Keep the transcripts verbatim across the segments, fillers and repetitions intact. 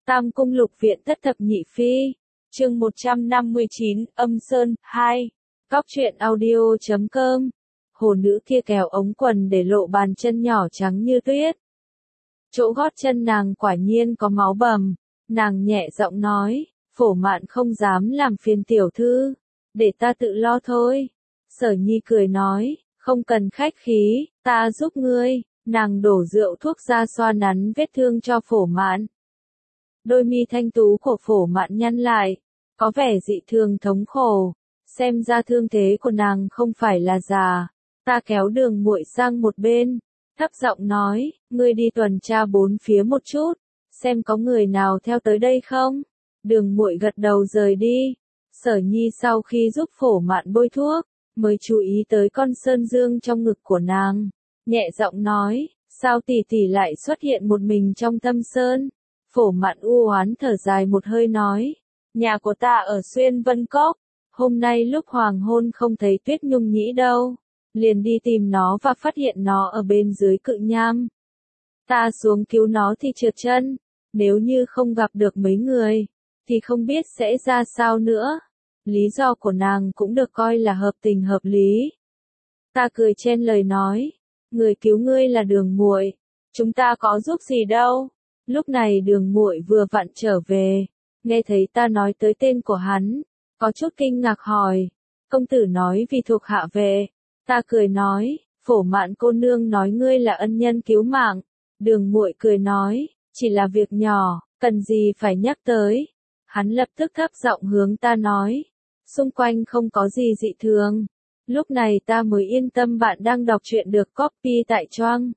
Tam Cung Lục Viện Thất Thập Nhị Phi, chương một trăm năm mươi chín, Âm Sơn, hai. Cóc truyện audio chấm com. Hồ nữ kia kéo ống quần để lộ bàn chân nhỏ trắng như tuyết. Chỗ gót chân nàng quả nhiên có máu bầm, nàng nhẹ giọng nói, Phổ Mạn không dám làm phiền tiểu thư, để ta tự lo thôi. Sở Nhi cười nói, không cần khách khí, ta giúp ngươi. Nàng đổ rượu thuốc ra xoa nắn vết thương cho Phổ Mạn. Đôi mi thanh tú của Phổ Mạn nhăn lại, có vẻ dị thường thống khổ, xem ra thương thế của nàng không phải là già. Ta kéo Đường Muội sang một bên, thấp giọng nói, ngươi đi tuần tra bốn phía một chút, xem có người nào theo tới đây không. Đường Muội gật đầu rời đi. Sở Nhi sau khi giúp Phổ Mạn bôi thuốc, mới chú ý tới con sơn dương trong ngực của nàng, nhẹ giọng nói, sao tỷ tỷ lại xuất hiện một mình trong thâm sơn. Phổ Mạn u oán thở dài một hơi nói, nhà của ta ở Xuyên Vân Cốc, hôm nay lúc hoàng hôn không thấy Tuyết Nhung Nhĩ đâu, liền đi tìm nó và phát hiện nó ở bên dưới cự nham. Ta xuống cứu nó thì trượt chân, nếu như không gặp được mấy người, thì không biết sẽ ra sao nữa. Lý do của nàng cũng được coi là hợp tình hợp lý. Ta cười chen lời nói, người cứu ngươi là Đường Muội, chúng ta có giúp gì đâu. Lúc này Đường Muội vừa vặn trở về, nghe thấy ta nói tới tên của hắn, có chút kinh ngạc hỏi, công tử nói vì thuộc hạ về. Ta cười nói, Phổ Mạn cô nương nói ngươi là ân nhân cứu mạng. Đường Muội cười nói, chỉ là việc nhỏ, cần gì phải nhắc tới. Hắn lập tức thấp giọng hướng ta nói, xung quanh không có gì dị thường. Lúc này ta mới yên tâm bạn đang đọc truyện được copy tại choang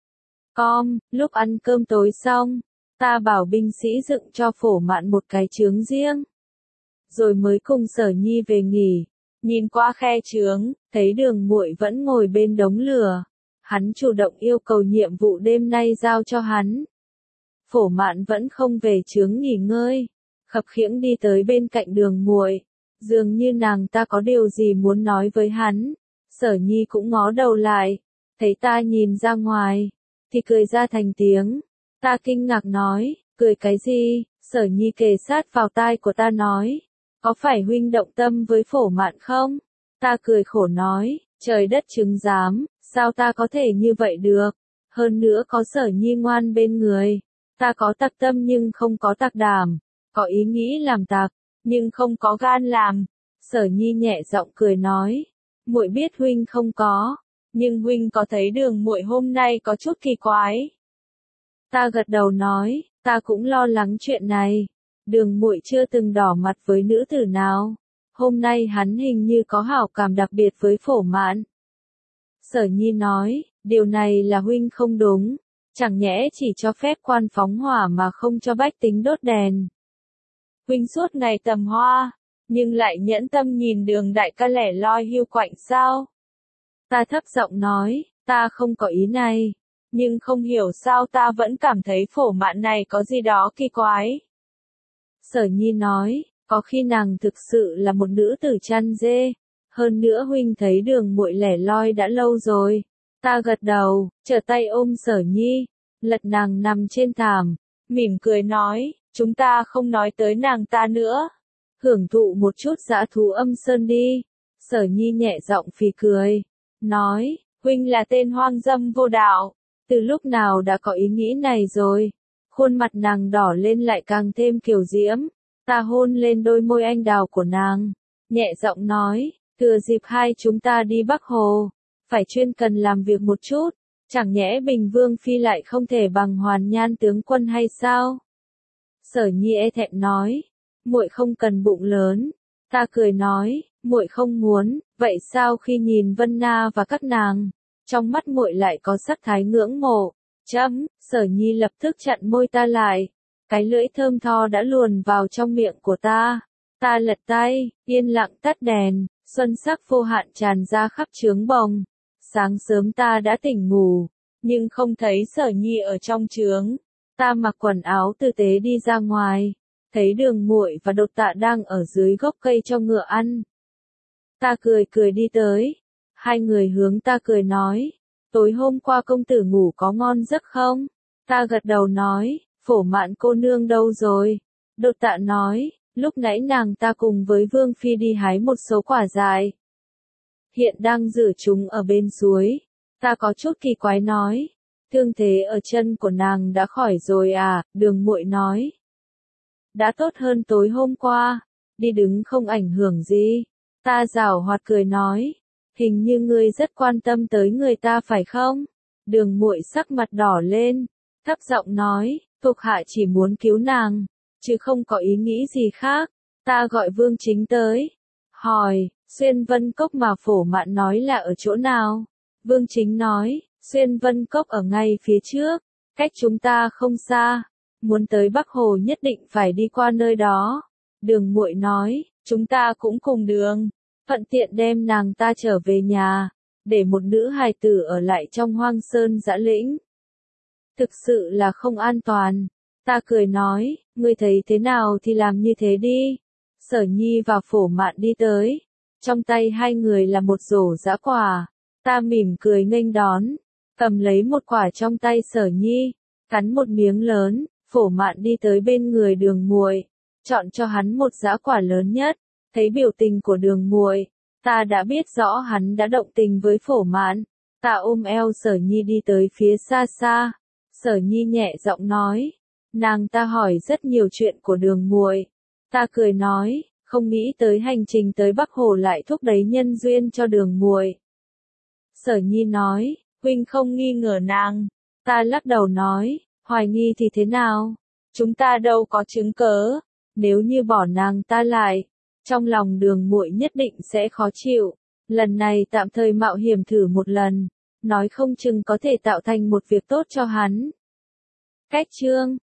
com. Lúc ăn cơm tối xong, ta bảo binh sĩ dựng cho Phổ Mạn một cái chướng riêng, rồi mới cùng Sở Nhi về nghỉ. Nhìn qua khe chướng, thấy Đường Muội vẫn ngồi bên đống lửa. Hắn chủ động yêu cầu nhiệm vụ đêm nay giao cho hắn. Phổ Mạn vẫn không về chướng nghỉ ngơi, khập khiễng đi tới bên cạnh Đường Muội, dường như nàng ta có điều gì muốn nói với hắn. Sở Nhi cũng ngó đầu lại, thấy ta nhìn ra ngoài, thì cười ra thành tiếng. Ta kinh ngạc nói, cười cái gì? Sở Nhi kề sát vào tai của ta nói, có phải huynh động tâm với Phổ Mạn không? Ta cười khổ nói, trời đất chứng giám, sao ta có thể như vậy được? Hơn nữa có Sở Nhi ngoan bên người, ta có tặc tâm nhưng không có tặc đảm, có ý nghĩ làm tặc, nhưng không có gan làm. Sở Nhi nhẹ giọng cười nói, muội biết huynh không có, nhưng huynh có thấy Đường Muội hôm nay có chút kỳ quái. Ta gật đầu nói, ta cũng lo lắng chuyện này. Đường Muội chưa từng đỏ mặt với nữ tử nào, hôm nay hắn hình như có hảo cảm đặc biệt với Phổ Mạn. Sở Nhi nói, điều này là huynh không đúng, chẳng nhẽ chỉ cho phép quan phóng hỏa mà không cho bách tính đốt đèn. Huynh suốt ngày tầm hoa, nhưng lại nhẫn tâm nhìn Đường đại ca lẻ loi hiu quạnh sao? Ta thấp giọng nói, ta không có ý này, nhưng không hiểu sao ta vẫn cảm thấy Phổ Mạn này có gì đó kỳ quái. Sở Nhi nói, có khi nàng thực sự là một nữ tử chăn dê, hơn nữa huynh thấy Đường Muội lẻ loi đã lâu rồi. Ta gật đầu, trở tay ôm Sở Nhi, lật nàng nằm trên thảm, mỉm cười nói, chúng ta không nói tới nàng ta nữa, hưởng thụ một chút dã thú Âm Sơn đi. Sở Nhi nhẹ giọng phì cười, nói, huynh là tên hoang dâm vô đạo, từ lúc nào đã có ý nghĩ này rồi. Khuôn mặt nàng đỏ lên lại càng thêm kiều diễm. Ta hôn lên đôi môi anh đào của nàng, nhẹ giọng nói, thừa dịp hai chúng ta đi Bắc Hồ, phải chuyên cần làm việc một chút, chẳng nhẽ Bình Vương Phi lại không thể bằng Hoàn Nhan tướng quân hay sao? Sở Nhi e thẹn nói, muội không cần bụng lớn. Ta cười nói, muội không muốn, vậy sao khi nhìn Vân Na và các nàng, trong mắt muội lại có sắc thái ngưỡng mộ? Chấm, Sở Nhi lập tức chặn môi ta lại, cái lưỡi thơm tho đã luồn vào trong miệng của ta. Ta lật tay, yên lặng tắt đèn, xuân sắc vô hạn tràn ra khắp trướng bồng. Sáng sớm ta đã tỉnh ngủ, nhưng không thấy Sở Nhi ở trong trướng. Ta mặc quần áo tử tế đi ra ngoài, thấy Đường Muội và Đột Tạ đang ở dưới gốc cây cho ngựa ăn. Ta cười cười đi tới, hai người hướng ta cười nói, tối hôm qua công tử ngủ có ngon giấc không? Ta gật đầu nói, Phổ Mạn cô nương đâu rồi? Đột Tạ nói, lúc nãy nàng ta cùng với Vương Phi đi hái một số quả dại. Hiện đang rửa chúng ở bên suối. Ta có chút kỳ quái nói, thương thế ở chân của nàng đã khỏi rồi à? Đường Muội nói, đã tốt hơn tối hôm qua, đi đứng không ảnh hưởng gì. Ta giảo hoạt cười nói, hình như ngươi rất quan tâm tới người ta phải không? Đường Muội sắc mặt đỏ lên, thấp giọng nói, thuộc hạ chỉ muốn cứu nàng, chứ không có ý nghĩ gì khác. Ta gọi Vương Chính tới, hỏi, Xuyên Vân Cốc mà Phổ Mạn nói là ở chỗ nào? Vương Chính nói, Xuyên Vân Cốc ở ngay phía trước, cách chúng ta không xa, muốn tới Bắc Hồ nhất định phải đi qua nơi đó. Đường Muội nói, chúng ta cũng cùng đường, thuận tiện đem nàng ta trở về nhà, để một nữ hài tử ở lại trong hoang sơn dã lĩnh. Thực sự là không an toàn. Ta cười nói, ngươi thấy thế nào thì làm như thế đi. Sở Nhi và Phổ Mạn đi tới, trong tay hai người là một rổ dã quả. Ta mỉm cười nghênh đón, cầm lấy một quả trong tay Sở Nhi, cắn một miếng lớn. Phổ Mạn đi tới bên người Đường Muội, chọn cho hắn một dã quả lớn nhất. Thấy biểu tình của Đường Muội, ta đã biết rõ hắn đã động tình với Phổ Mạn. Ta ôm eo Sở Nhi đi tới phía xa xa. Sở Nhi nhẹ giọng nói, nàng ta hỏi rất nhiều chuyện của Đường Muội. Ta cười nói, không nghĩ tới hành trình tới Bắc Hồ lại thúc đẩy nhân duyên cho Đường Muội. Sở Nhi nói, huynh không nghi ngờ nàng. Ta lắc đầu nói, hoài nghi thì thế nào? Chúng ta đâu có chứng cớ. Nếu như bỏ nàng ta lại, trong lòng Đường Muội nhất định sẽ khó chịu. Lần này tạm thời mạo hiểm thử một lần, nói không chừng có thể tạo thành một việc tốt cho hắn. Cách chương